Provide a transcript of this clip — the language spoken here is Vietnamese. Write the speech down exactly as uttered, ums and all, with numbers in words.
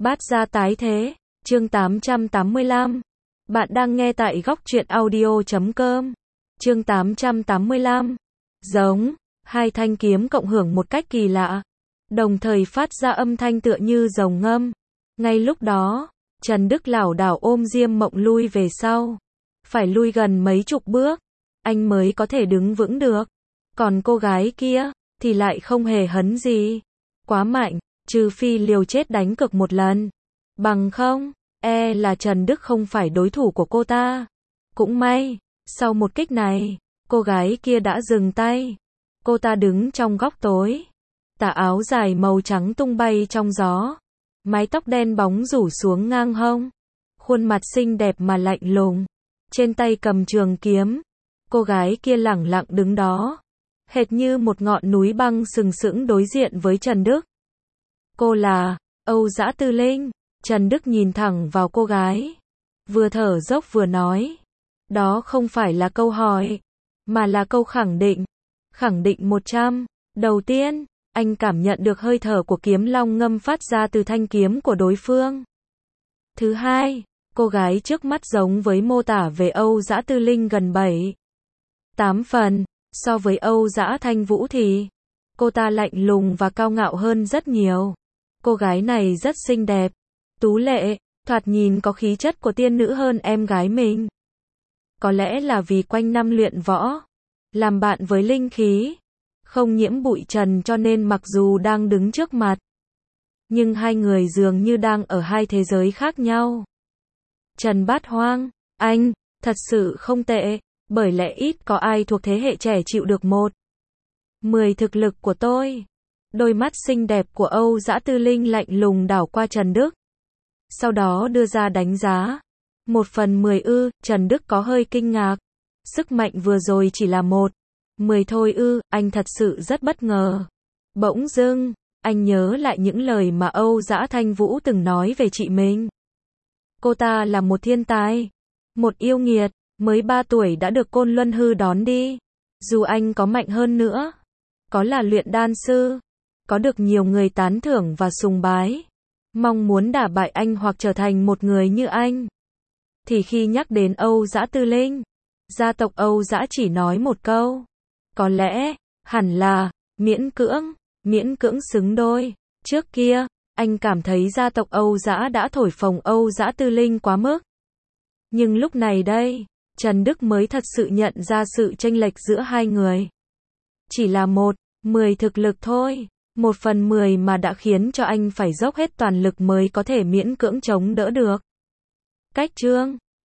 Bát gia tái thế, chương tám trăm tám mươi lăm. Bạn đang nghe tại góc truyện audio chấm com. Chương tám trăm tám mươi lăm. Giống, hai thanh kiếm cộng hưởng một cách kỳ lạ, đồng thời phát ra âm thanh tựa như rồng ngâm. Ngay lúc đó, Trần Đức lảo đảo ôm Diêm Mộng lui về sau. Phải lui gần mấy chục bước, anh mới có thể đứng vững được. Còn cô gái kia, thì lại không hề hấn gì. Quá mạnh, trừ phi liều chết đánh cược một lần. Bằng không, e là Trần Đức không phải đối thủ của cô ta. Cũng may, sau một kích này, cô gái kia đã dừng tay. Cô ta đứng trong góc tối. Tà áo dài màu trắng tung bay trong gió. Mái tóc đen bóng rủ xuống ngang hông. Khuôn mặt xinh đẹp mà lạnh lùng. Trên tay cầm trường kiếm. Cô gái kia lẳng lặng đứng đó, hệt như một ngọn núi băng sừng sững đối diện với Trần Đức. Cô là Âu Dã Tư Linh. Trần Đức nhìn thẳng vào cô gái, vừa thở dốc vừa nói. Đó không phải là câu hỏi, mà là câu khẳng định. Khẳng định một trăm. Đầu tiên, anh cảm nhận được hơi thở của kiếm long ngâm phát ra từ thanh kiếm của đối phương. Thứ hai, cô gái trước mắt giống với mô tả về Âu Dã Tư Linh gần bảy, tám phần. So với Âu Dã Thanh Vũ thì cô ta lạnh lùng và cao ngạo hơn rất nhiều. Cô gái này rất xinh đẹp, tú lệ, thoạt nhìn có khí chất của tiên nữ hơn em gái mình. Có lẽ là vì quanh năm luyện võ, làm bạn với linh khí, không nhiễm bụi trần cho nên mặc dù đang đứng trước mặt, nhưng hai người dường như đang ở hai thế giới khác nhau. Trần Bát Hoang, anh, thật sự không tệ, bởi lẽ ít có ai thuộc thế hệ trẻ chịu được một mười thực lực của tôi. Đôi mắt xinh đẹp của Âu Dã Tư Linh lạnh lùng đảo qua Trần Đức. Sau đó đưa ra đánh giá. Một phần mười ư, Trần Đức có hơi kinh ngạc. Sức mạnh vừa rồi chỉ là một mười thôi ư, anh thật sự rất bất ngờ. Bỗng dưng, anh nhớ lại những lời mà Âu Dã Thanh Vũ từng nói về chị mình. Cô ta là một thiên tài, một yêu nghiệt, mới ba tuổi đã được Côn Luân Hư đón đi. Dù anh có mạnh hơn nữa, có là luyện đan sư, có được nhiều người tán thưởng và sùng bái, mong muốn đả bại anh hoặc trở thành một người như anh, thì khi nhắc đến Âu Dã Tư Linh, gia tộc Âu Dã chỉ nói một câu. Có lẽ, hẳn là, miễn cưỡng, miễn cưỡng xứng đôi. Trước kia, anh cảm thấy gia tộc Âu Dã đã thổi phồng Âu Dã Tư Linh quá mức. Nhưng lúc này đây, Trần Đức mới thật sự nhận ra sự chênh lệch giữa hai người. Chỉ là một mười thực lực thôi, một phần mười mà đã khiến cho anh phải dốc hết toàn lực mới có thể miễn cưỡng chống đỡ được. Cách chương